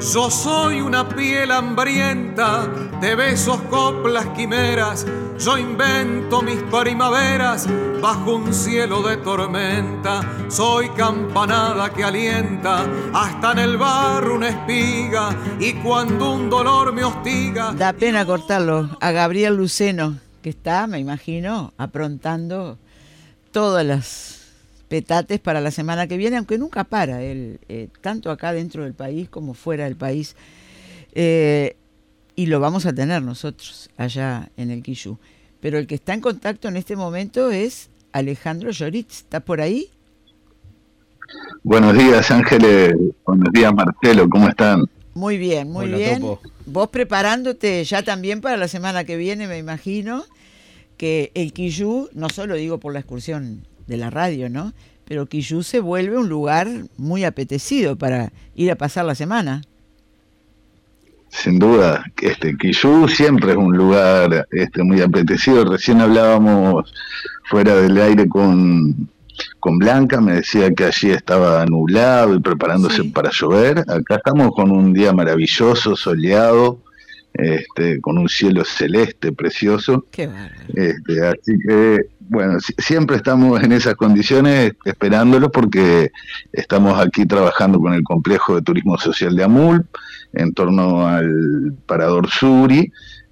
Yo soy una piel hambrienta de besos, coplas, quimeras. Yo invento mis primaveras bajo un cielo de tormenta. Soy campanada que alienta hasta en el barro una espiga. Y cuando un dolor me hostiga... Da pena cortarlo a Gabriel Luceno, que está, me imagino, aprontando todas las petates para la semana que viene, aunque nunca para él, tanto acá dentro del país como fuera del país, y lo vamos a tener nosotros allá en el Quillú. Pero el que está en contacto en este momento es Alejandro Lloritz. ¿Está por ahí? Buenos días, Ángeles. Buenos días, Marcelo. ¿Cómo están? Muy bien, muy Hola, bien. Topo. Vos preparándote ya también para la semana que viene, me imagino, que el Quillú, no solo digo por la excursión de la radio, ¿no? Pero Quillú se vuelve un lugar muy apetecido para ir a pasar la semana. Sin duda, Quillú siempre es un lugar muy apetecido. Recién hablábamos fuera del aire con Blanca, me decía que allí estaba nublado y preparándose para llover. Acá estamos con un día maravilloso, soleado, con un cielo celeste precioso. Qué bárbaro. Así que, bueno, siempre estamos en esas condiciones esperándolo porque estamos aquí trabajando con el complejo de turismo social de Amul en torno al Parador Suri,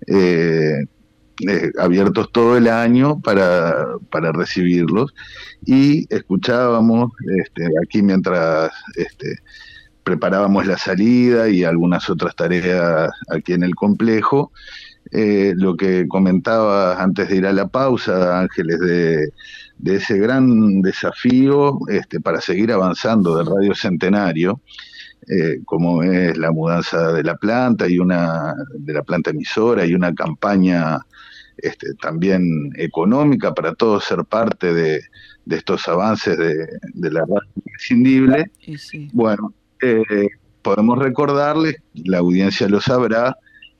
abiertos todo el año para recibirlos, y escuchábamos aquí mientras preparábamos la salida y algunas otras tareas aquí en el complejo, lo que comentabas antes de ir a la pausa, Ángeles, de ese gran desafío para seguir avanzando de Radio Centenario, como es la mudanza de la planta de la planta emisora, y una campaña también económica para todos ser parte de estos avances de la radio imprescindible. Sí. Bueno, podemos recordarles, la audiencia lo sabrá,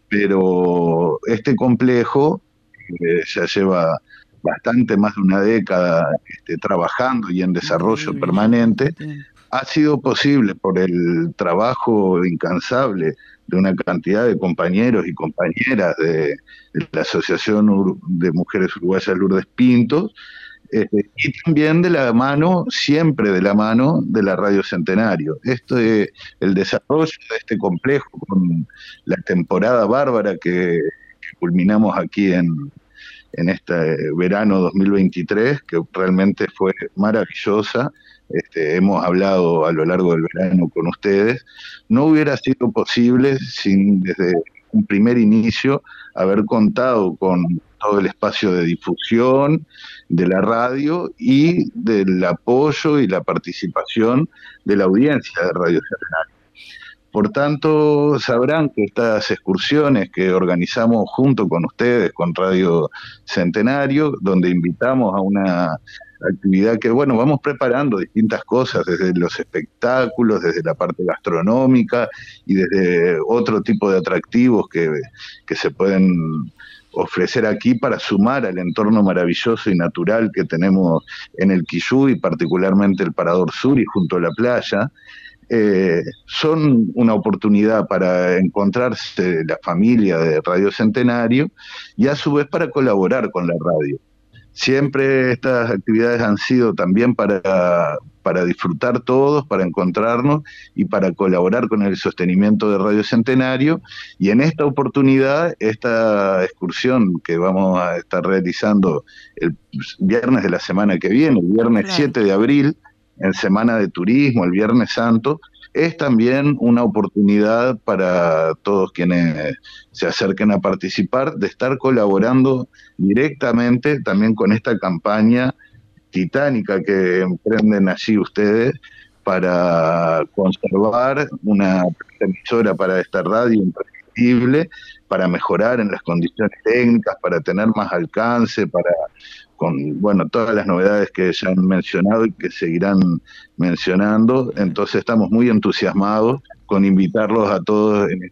pero este complejo ya lleva bastante más de una década trabajando y en desarrollo permanente. Ha sido posible por el trabajo incansable de una cantidad de compañeros y compañeras de la Asociación de Mujeres Uruguayas Lourdes Pintos, y también de la mano, siempre de la mano de la Radio Centenario. El desarrollo de este complejo con la temporada bárbara que culminamos aquí en este verano 2023, que realmente fue maravillosa. Hemos hablado a lo largo del verano con ustedes. No hubiera sido posible sin, desde un primer inicio, haber contado con todo el espacio de difusión de la radio y del apoyo y la participación de la audiencia de Radio Centenario. Por tanto, sabrán que estas excursiones que organizamos junto con ustedes, con Radio Centenario, donde invitamos a una actividad que, bueno, vamos preparando distintas cosas, desde los espectáculos, desde la parte gastronómica y desde otro tipo de atractivos que se pueden ofrecer aquí para sumar al entorno maravilloso y natural que tenemos en el Quillú, y particularmente el Parador Suri junto a la playa. Son una oportunidad para encontrarse la familia de Radio Centenario y a su vez para colaborar con la radio. Siempre estas actividades han sido también para disfrutar todos, para encontrarnos y para colaborar con el sostenimiento de Radio Centenario. Y en esta oportunidad, esta excursión que vamos a estar realizando el viernes de la semana que viene, el viernes 7 de abril, en Semana de Turismo, el Viernes Santo, es también una oportunidad para todos quienes se acerquen a participar, de estar colaborando directamente también con esta campaña titánica que emprenden allí ustedes para conservar una emisora para esta radio imprescindible, para mejorar en las condiciones técnicas, para tener más alcance, con todas las novedades que ya han mencionado y que seguirán mencionando. Entonces estamos muy entusiasmados con invitarlos a todos en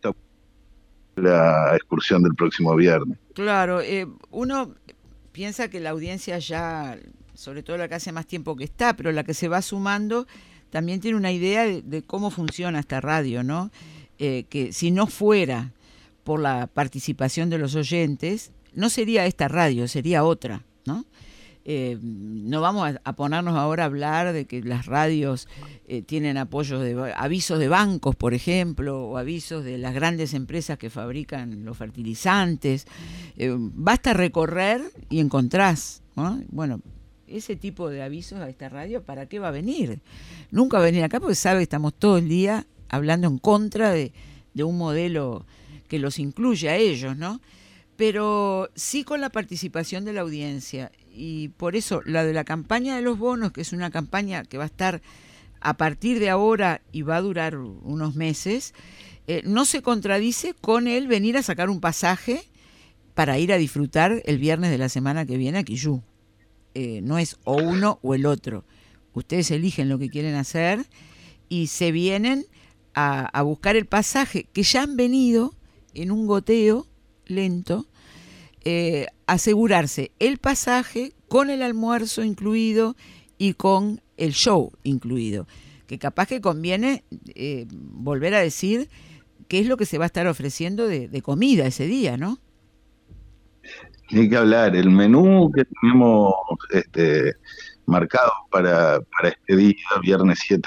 la excursión del próximo viernes. Claro, uno piensa que la audiencia ya, sobre todo la que hace más tiempo que está, pero la que se va sumando también tiene una idea de cómo funciona esta radio, ¿no? que si no fuera por la participación de los oyentes, no sería esta radio, sería otra, ¿no? No vamos a ponernos ahora a hablar de que las radios tienen avisos de bancos, por ejemplo, o avisos de las grandes empresas que fabrican los fertilizantes. Basta recorrer y encontrás, ¿no? Bueno, ese tipo de avisos a esta radio, ¿para qué va a venir? Nunca va a venir acá porque sabe que estamos todo el día hablando en contra de un modelo que los incluye a ellos, ¿no? Pero sí con la participación de la audiencia, y por eso la de la campaña de los bonos, que es una campaña que va a estar a partir de ahora y va a durar unos meses, no se contradice con el venir a sacar un pasaje para ir a disfrutar el viernes de la semana que viene a Quillú. No es o uno o el otro. Ustedes eligen lo que quieren hacer y se vienen a buscar el pasaje, que ya han venido en un goteo lento, asegurarse el pasaje con el almuerzo incluido y con el show incluido, que capaz que conviene volver a decir qué es lo que se va a estar ofreciendo de comida ese día, ¿no? Ni que hablar, el menú que tenemos marcado para este día, viernes 7,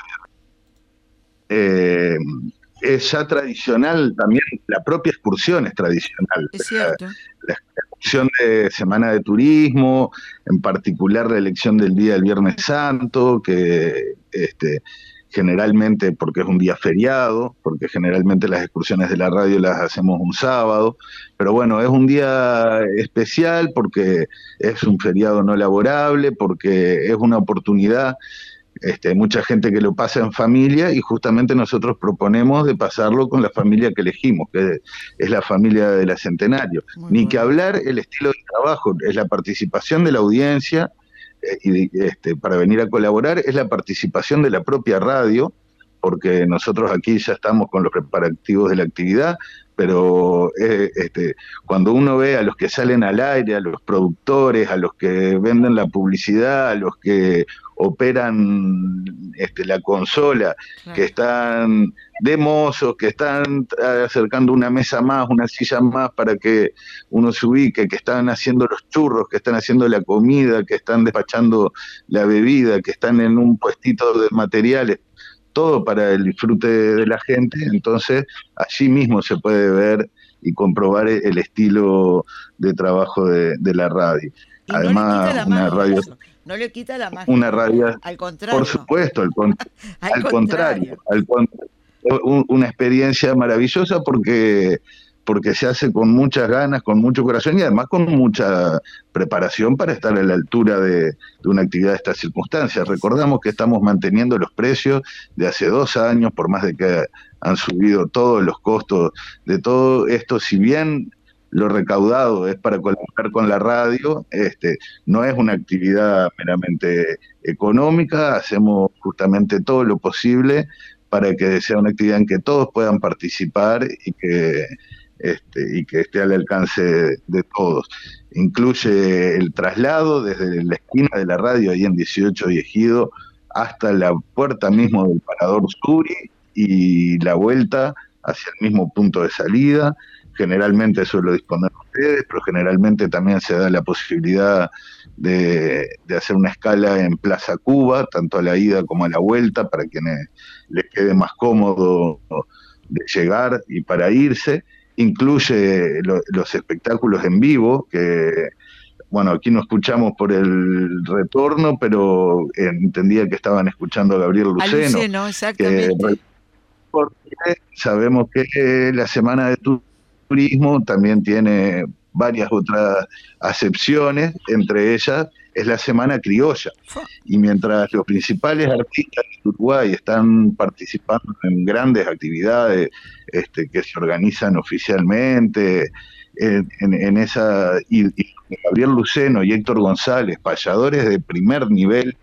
es ya tradicional también, la propia excursión es tradicional. Es cierto. La excursión de Semana de Turismo, en particular la elección del día del Viernes Santo, que generalmente, porque es un día feriado, porque generalmente las excursiones de la radio las hacemos un sábado, pero bueno, es un día especial porque es un feriado no laborable, porque es una oportunidad. Hay mucha gente que lo pasa en familia y justamente nosotros proponemos de pasarlo con la familia que elegimos, que es la familia de la Centenario. Muy Ni bueno. que hablar el estilo de trabajo, es la participación de la audiencia para venir a colaborar, es la participación de la propia radio, porque nosotros aquí ya estamos con los preparativos de la actividad, pero cuando uno ve a los que salen al aire, a los productores, a los que venden la publicidad, a los que operan la consola, Claro. que están de mozos, que están acercando una mesa más, una silla más para que uno se ubique, que están haciendo los churros, que están haciendo la comida, que están despachando la bebida, que están en un puestito de materiales, todo para el disfrute de la gente. Entonces allí mismo se puede ver y comprobar el estilo de trabajo de la radio. Y Además, no le quita la magia. una radio, Al contrario. por supuesto, al Al contrario, una experiencia maravillosa porque se hace con muchas ganas, con mucho corazón y además con mucha preparación para estar a la altura de una actividad de estas circunstancias. Recordamos que estamos manteniendo los precios de hace 2 años, por más de que han subido todos los costos de todo esto, si bien lo recaudado es para colaborar con la radio, no es una actividad meramente económica, hacemos justamente todo lo posible para que sea una actividad en que todos puedan participar y que esté al alcance de todos. Incluye el traslado desde la esquina de la radio, ahí en 18 y Ejido, hasta la puerta mismo del Parador Suri y la vuelta hacia el mismo punto de salida. Generalmente eso lo disponen ustedes, pero generalmente también se da la posibilidad de hacer una escala en Plaza Cuba, tanto a la ida como a la vuelta, para quienes les quede más cómodo de llegar y para irse. Incluye los espectáculos en vivo, que bueno, aquí no escuchamos por el retorno, pero entendía que estaban escuchando a Gabriel Luceno. A Luceno, exactamente. Porque sabemos que la Semana de Turismo también tiene varias otras acepciones, entre ellas es la Semana Criolla. Y mientras los principales artistas de Uruguay están participando en grandes actividades que se organizan oficialmente, en esa, y Gabriel Luceno y Héctor González, payadores de primer nivel,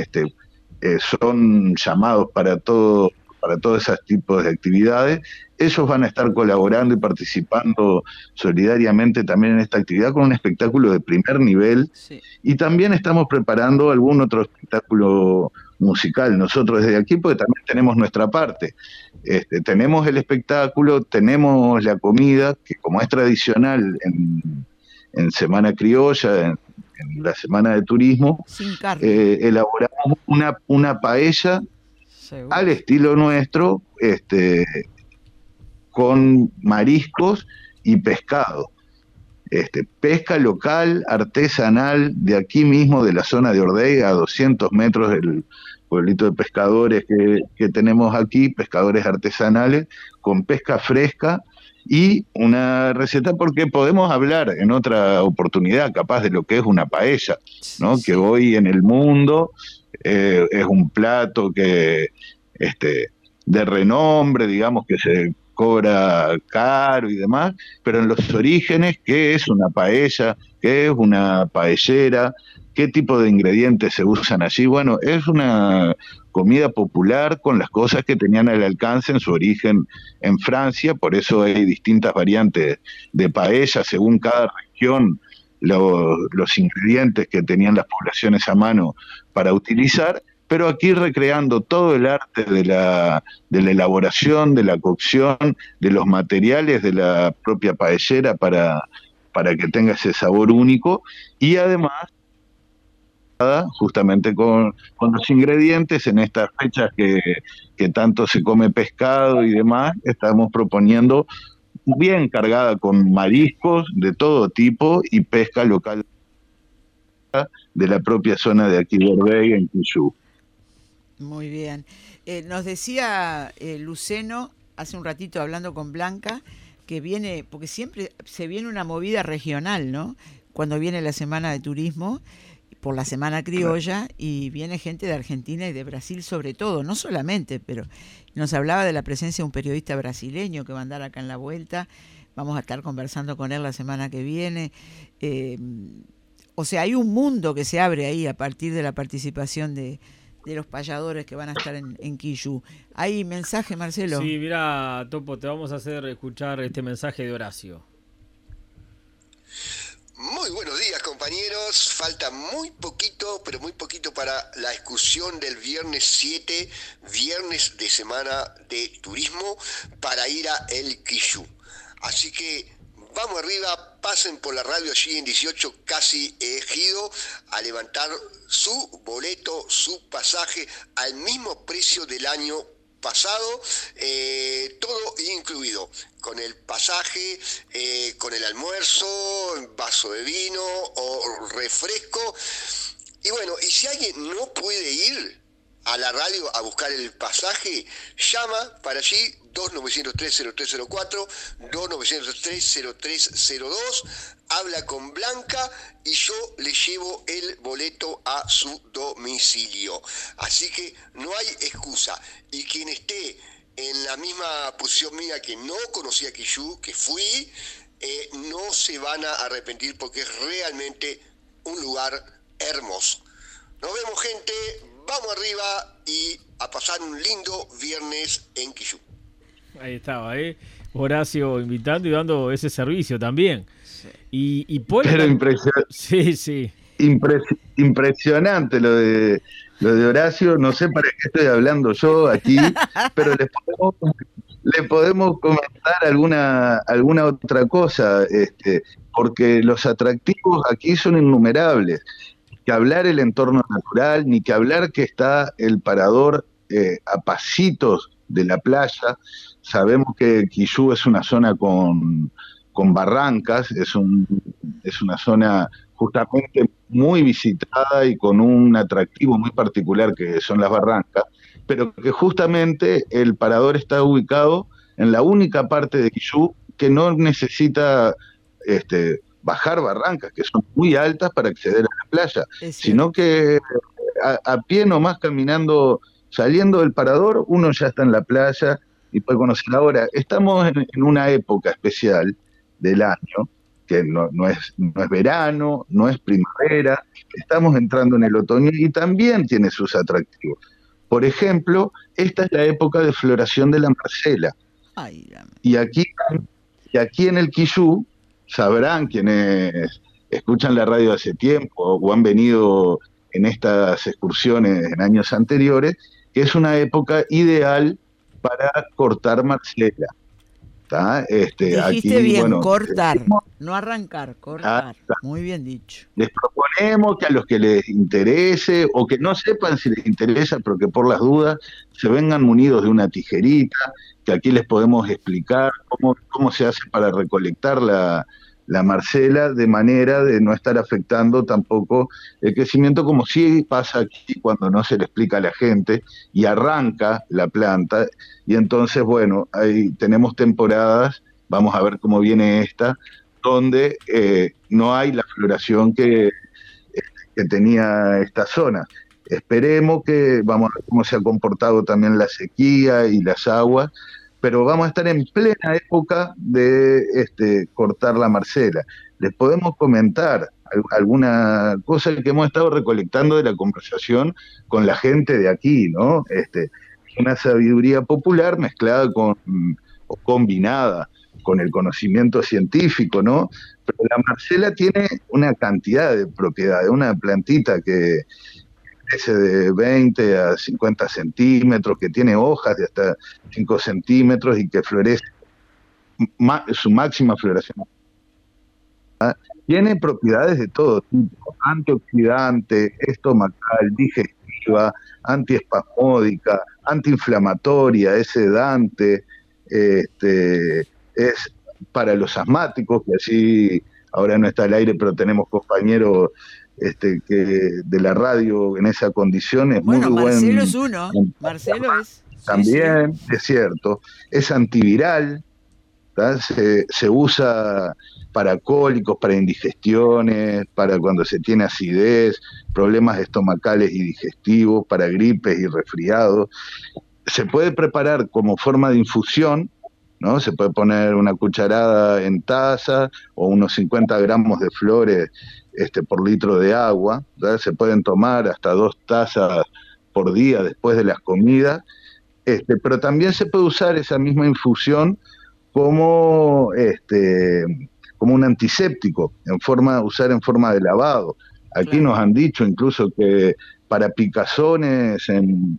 son llamados para todos esos tipos de actividades. Ellos van a estar colaborando y participando solidariamente también en esta actividad con un espectáculo de primer nivel. Sí. Y también estamos preparando algún otro espectáculo musical nosotros desde aquí, porque también tenemos nuestra parte. Tenemos el espectáculo, tenemos la comida, que como es tradicional en Semana Criolla, en la Semana de Turismo, sin carne, elaboramos una paella seguro, al estilo nuestro, con mariscos y pescado. Pesca local, artesanal, de aquí mismo, de la zona de Ordeiga, a 200 metros del pueblito de pescadores que tenemos aquí, pescadores artesanales, con pesca fresca, y una receta, porque podemos hablar en otra oportunidad capaz de lo que es una paella, ¿no? sí. Que hoy en el mundo es un plato que de renombre, digamos, que se cobra caro y demás, pero en los orígenes, ¿qué es una paella? ¿Qué es una paellera? ¿Qué tipo de ingredientes se usan allí? Bueno, es una comida popular con las cosas que tenían al alcance en su origen en Francia, por eso hay distintas variantes de paella según cada región, los ingredientes que tenían las poblaciones a mano para utilizar, pero aquí recreando todo el arte de la elaboración, de la cocción, de los materiales de la propia paellera para que tenga ese sabor único, y además justamente con los ingredientes en estas fechas que tanto se come pescado y demás, estamos proponiendo bien cargada con mariscos de todo tipo y pesca local de la propia zona de aquí de Ordeiga, en Quillú. Muy bien. Nos decía Luceno hace un ratito hablando con Blanca que viene, porque siempre se viene una movida regional, ¿no? Cuando viene la Semana de Turismo, por la Semana Criolla, y viene gente de Argentina y de Brasil sobre todo, no solamente, pero nos hablaba de la presencia de un periodista brasileño que va a andar acá en la vuelta, vamos a estar conversando con él la semana que viene. O sea, hay un mundo que se abre ahí a partir de la participación de los payadores que van a estar en Quillú. ¿Hay mensaje, Marcelo? Sí, mira, Topo, te vamos a hacer escuchar este mensaje de Horacio. Muy buenos días, compañeros. Falta muy poquito, pero muy poquito para la excursión del viernes 7, viernes de Semana de Turismo, para ir a El Quillú. Así que vamos arriba, pasen por la radio allí en 18 Casi Ejido a levantar su boleto, su pasaje al mismo precio del año pasado, todo incluido, con el pasaje, con el almuerzo, vaso de vino o refresco. Y bueno, y si alguien no puede ir a la radio a buscar el pasaje, llama para allí 2903-0304, 2903-0302, habla con Blanca y yo le llevo el boleto a su domicilio. Así que no hay excusa. Y quien esté en la misma posición mía, que no conocía Quillú, que fui, no se van a arrepentir porque es realmente un lugar hermoso. Nos vemos, gente. Vamos arriba y a pasar un lindo viernes en Quillú. Ahí estaba, Horacio invitando y dando ese servicio también. Sí. Y Paul, pero impresionante. Sí. Impresionante lo de Horacio. No sé para qué estoy hablando yo aquí, pero le podemos comentar alguna otra cosa, porque los atractivos aquí son innumerables. Que hablar el entorno natural, ni que hablar que está el parador a pasitos de la playa. Sabemos que Quillú es una zona con barrancas, es una zona justamente muy visitada y con un atractivo muy particular que son las barrancas, pero que justamente el parador está ubicado en la única parte de Quillú que no necesita bajar barrancas, que son muy altas para acceder a la playa, sino que a pie nomás caminando, saliendo del parador, uno ya está en la playa y puede conocer. Ahora, estamos en una época especial del año, que no es verano, no es primavera, estamos entrando en el otoño y también tiene sus atractivos. Por ejemplo, esta es la época de floración de la marcela. Y aquí en el Quillú, sabrán quienes escuchan la radio hace tiempo o han venido en estas excursiones en años anteriores, que es una época ideal para cortar marcela. Dijiste aquí, bien, bueno, cortar, no arrancar, cortar. Muy bien dicho. Les proponemos que a los que les interese o que no sepan si les interesa, pero que por las dudas se vengan munidos de una tijerita, que aquí les podemos explicar cómo se hace para recolectar la marcela de manera de no estar afectando tampoco el crecimiento, como sí pasa aquí cuando no se le explica a la gente y arranca la planta. Y entonces, bueno, ahí tenemos temporadas, vamos a ver cómo viene esta, donde no hay la floración que tenía esta zona. Esperemos que, vamos a ver cómo se ha comportado también la sequía y las aguas, pero vamos a estar en plena época de cortar la marcela. Les podemos comentar alguna cosa que hemos estado recolectando de la conversación con la gente de aquí, ¿no? Una sabiduría popular mezclada o combinada con el conocimiento científico, ¿no? Pero la marcela tiene una cantidad de propiedades, una plantita que crece de 20 a 50 centímetros, que tiene hojas de hasta 5 centímetros y que florece, su máxima floración. Tiene propiedades de todo tipo: antioxidante, estomacal, digestiva, antiespasmódica, antiinflamatoria, es sedante, es para los asmáticos, que así ahora no está al aire, pero tenemos compañeros que de la radio en esa condición. Es bueno, muy Marcelo buen, es uno, Marcelo es... también, sí. Es cierto, es antiviral, se usa para cólicos, para indigestiones, para cuando se tiene acidez, problemas estomacales y digestivos, para gripes y resfriados. Se puede preparar como forma de infusión, ¿no? Se puede poner una cucharada en taza o unos 50 gramos de flores por litro de agua, ¿verdad? Se pueden tomar hasta 2 tazas por día después de las comidas, pero también se puede usar esa misma infusión como un antiséptico, usar en forma de lavado. Aquí nos han dicho incluso que para picazones en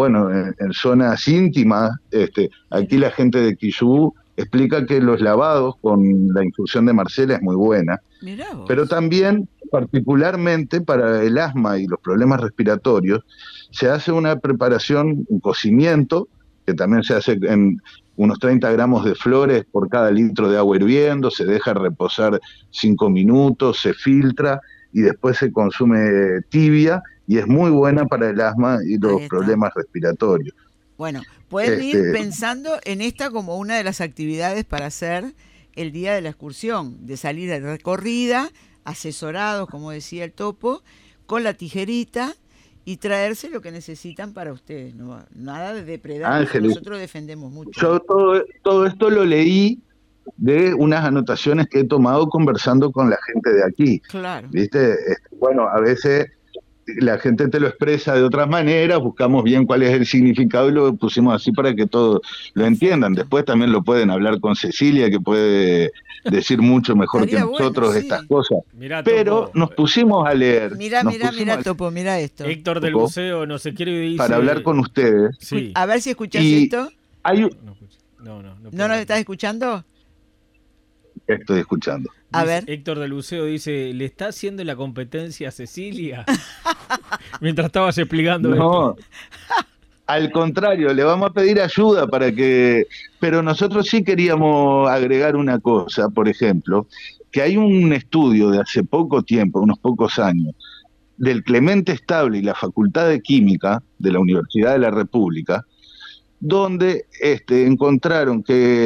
zonas íntimas, aquí la gente de Quillú explica que los lavados con la infusión de marcela es muy buena, pero también particularmente para el asma y los problemas respiratorios se hace una preparación, un cocimiento, que también se hace en unos 30 gramos de flores por cada litro de agua hirviendo, se deja reposar 5 minutos, se filtra y después se consume tibia, y es muy buena para el asma y los problemas respiratorios. Bueno, pueden ir pensando en esta como una de las actividades para hacer el día de la excursión, de salir de recorrida, asesorados, como decía el Topo, con la tijerita y traerse lo que necesitan para ustedes. No, nada de depredar, Ángeles, nosotros defendemos mucho. Yo todo esto lo leí de unas anotaciones que he tomado conversando con la gente de aquí. Claro. ¿Viste? Bueno, a veces la gente te lo expresa de otras maneras, buscamos bien cuál es el significado y lo pusimos así para que todos lo entiendan. Después también lo pueden hablar con Cecilia, que puede decir mucho mejor que nosotros estas cosas. Mirá, pero nos pusimos a leer. Mira, Topo, mira esto. Héctor del Buceo no se quiere dice... Para hablar con ustedes. Sí. A ver si escuchás esto. No nos estás escuchando. Estoy escuchando. A ver. Héctor del Buceo dice, ¿le está haciendo la competencia a Cecilia? Mientras estabas explicando esto. Al contrario, le vamos a pedir ayuda pero nosotros sí queríamos agregar una cosa, por ejemplo, que hay un estudio de hace poco tiempo, unos pocos años, del Clemente Estable y la Facultad de Química de la Universidad de la República, donde demostraron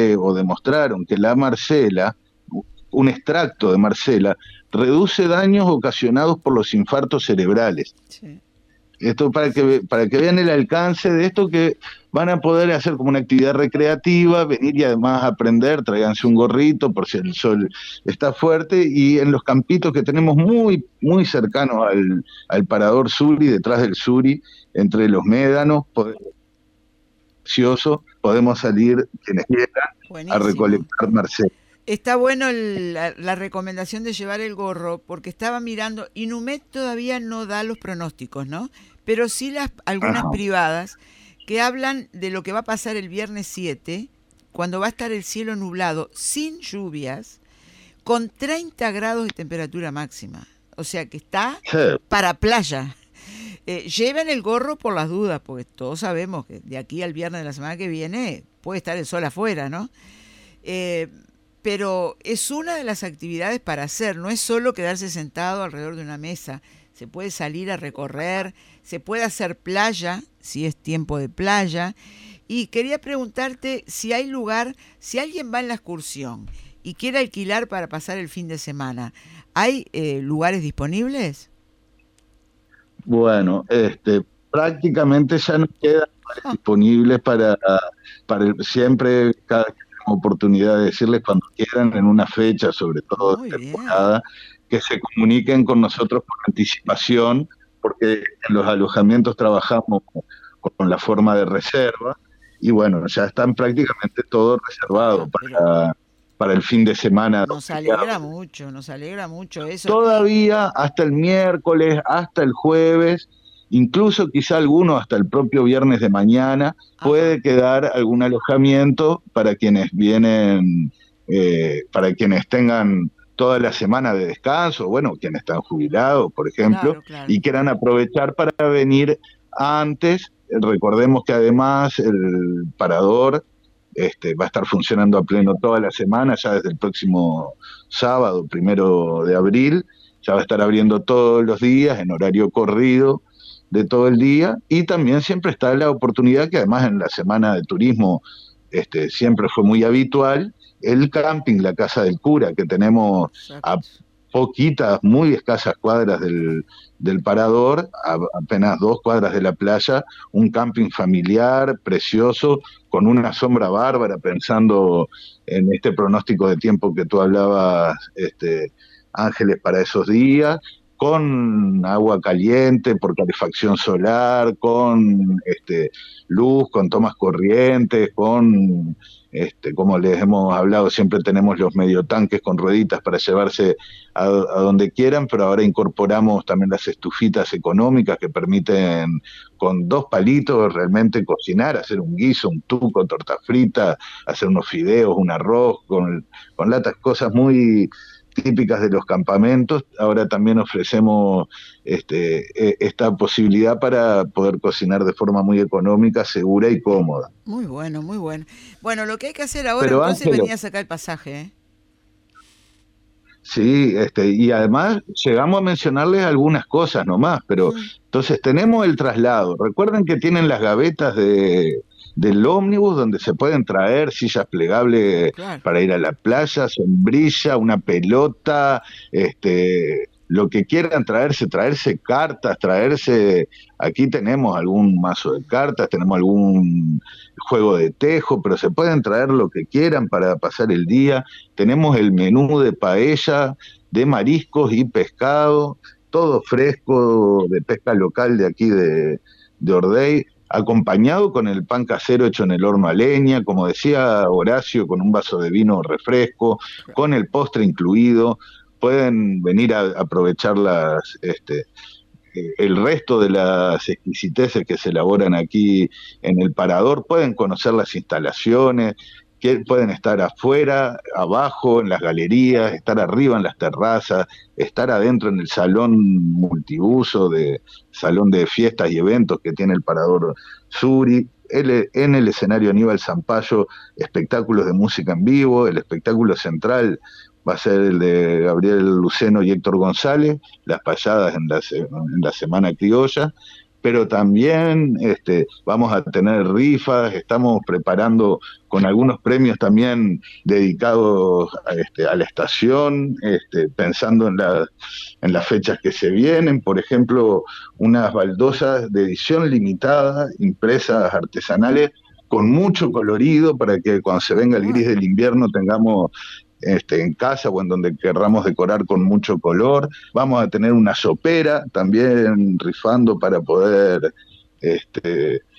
que la marcela, un extracto de marcela, reduce daños ocasionados por los infartos cerebrales. Sí. Esto para que vean el alcance de esto, que van a poder hacer como una actividad recreativa, venir y además aprender, tráiganse un gorrito por si el sol está fuerte, y en los campitos que tenemos muy, muy cercanos al parador Suri, detrás del Suri, entre los médanos, podemos salir, quienes quieran, a recolectar marcela. Está bueno la recomendación de llevar el gorro, porque estaba mirando, Inumet todavía no da los pronósticos, ¿no? Pero sí algunas privadas que hablan de lo que va a pasar el viernes 7, cuando va a estar el cielo nublado, sin lluvias, con 30 grados de temperatura máxima. O sea que está para playa. Lleven el gorro por las dudas, porque todos sabemos que de aquí al viernes de la semana que viene puede estar el sol afuera, ¿no? Pero es una de las actividades para hacer, no es solo quedarse sentado alrededor de una mesa, se puede salir a recorrer, se puede hacer playa, si es tiempo de playa, y quería preguntarte si hay lugar, si alguien va en la excursión y quiere alquilar para pasar el fin de semana, ¿hay lugares disponibles? Bueno, prácticamente ya no quedan lugares disponibles para siempre, cada que tenemos oportunidad de decirles cuando quieran en una fecha, sobre todo de temporada, que se comuniquen con nosotros con anticipación, porque en los alojamientos trabajamos con la forma de reserva, y bueno, ya están prácticamente todos reservados para el fin de semana. Nos alegra mucho eso. Todavía hasta el miércoles, hasta el jueves, incluso quizá alguno hasta el propio viernes de mañana, puede quedar algún alojamiento para quienes vienen, para quienes tengan toda la semana de descanso, bueno, quienes están jubilados, por ejemplo, y quieran aprovechar para venir antes. Recordemos que además el parador va a estar funcionando a pleno toda la semana, ya desde el próximo sábado, 1 de abril, ya va a estar abriendo todos los días en horario corrido de todo el día, y también siempre está la oportunidad, que además en la semana de turismo siempre fue muy habitual, el camping, la Casa del Cura, que tenemos a poquitas, muy escasas cuadras del parador, apenas 2 cuadras de la playa, un camping familiar, precioso, con una sombra bárbara, pensando en este pronóstico de tiempo que tú hablabas, Ángeles, para esos días, con agua caliente por calefacción solar, con luz, con tomas corrientes, con, como les hemos hablado, siempre tenemos los mediotanques con rueditas para llevarse a donde quieran, pero ahora incorporamos también las estufitas económicas que permiten con 2 palitos realmente cocinar, hacer un guiso, un tuco, torta frita, hacer unos fideos, un arroz, con latas, cosas muy típicas de los campamentos. Ahora también ofrecemos esta posibilidad para poder cocinar de forma muy económica, segura y cómoda. Muy bueno, muy bueno. Bueno, lo que hay que hacer ahora, pero entonces venía a sacar el pasaje, ¿eh? Sí, y además llegamos a mencionarles algunas cosas nomás, pero entonces tenemos el traslado. Recuerden que tienen las gavetas del ómnibus donde se pueden traer sillas plegables para ir a la playa, sombrilla, una pelota, lo que quieran traerse cartas, aquí tenemos algún mazo de cartas, tenemos algún juego de tejo, pero se pueden traer lo que quieran para pasar el día. Tenemos el menú de paella, de mariscos y pescado, todo fresco, de pesca local de aquí de Ordey, acompañado con el pan casero hecho en el horno a leña, como decía Horacio, con un vaso de vino refresco, con el postre incluido. Pueden venir a aprovechar el resto de las exquisiteces que se elaboran aquí en el Parador, pueden conocer las instalaciones, que pueden estar afuera, abajo, en las galerías, estar arriba en las terrazas, estar adentro en el salón multiuso, salón de fiestas y eventos que tiene el Parador Suri. En el escenario Aníbal Zampayo, espectáculos de música en vivo. El espectáculo central va a ser el de Gabriel Luceno y Héctor González, las payadas en la Semana Criolla, pero también vamos a tener rifas, estamos preparando con algunos premios también dedicados a la estación, pensando en las fechas que se vienen. Por ejemplo, unas baldosas de edición limitada, impresas artesanales, con mucho colorido, para que cuando se venga el gris del invierno tengamos en casa o en donde querramos decorar con mucho color. Vamos a tener una sopera también rifando para poder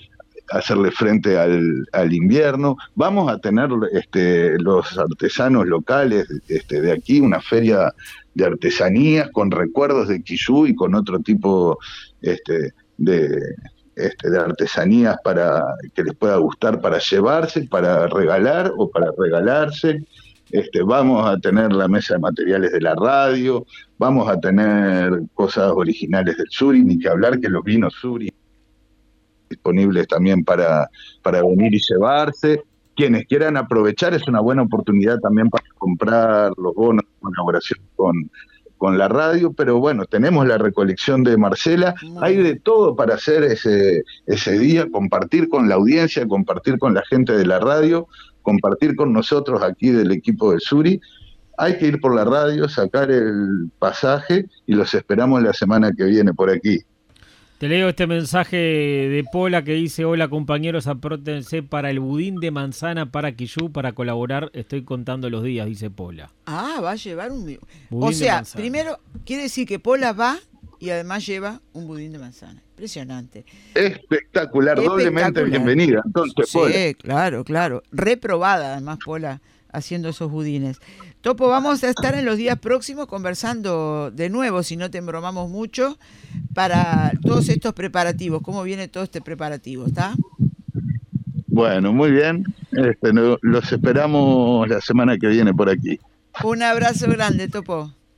hacerle frente al invierno. Vamos a tener los artesanos locales de aquí, una feria de artesanías con recuerdos de Quillú y con otro tipo de artesanías para que les pueda gustar para llevarse, para regalar o para regalarse. Vamos a tener la mesa de materiales de la radio, vamos a tener cosas originales del Suri, ni que hablar que los vinos Suri disponibles también para venir y llevarse. Quienes quieran aprovechar, es una buena oportunidad también para comprar los bonos de colaboración con la radio, pero bueno, tenemos la recolección de Marcela, hay de todo para hacer ese día, compartir con la audiencia, compartir con la gente de la radio, compartir con nosotros aquí del equipo del Suri. Hay que ir por la radio, sacar el pasaje y los esperamos la semana que viene por aquí. Te leo este mensaje de Pola que dice: hola compañeros, aprótense para el budín de manzana para Quillú, para colaborar, estoy contando los días, dice Pola. Ah, va a llevar un budín. Budín o sea, de manzana. Primero quiere decir que Pola va y además lleva un budín de manzana. Impresionante. Espectacular, doblemente bienvenida. Entonces, sí, Pola. Claro. Reprobada además Pola haciendo esos budines. Topo, vamos a estar en los días próximos conversando de nuevo, si no te embromamos mucho, para todos estos preparativos. ¿Cómo viene todo este preparativo? ¿Está? Bueno, muy bien. Los esperamos la semana que viene por aquí. Un abrazo grande, Topo.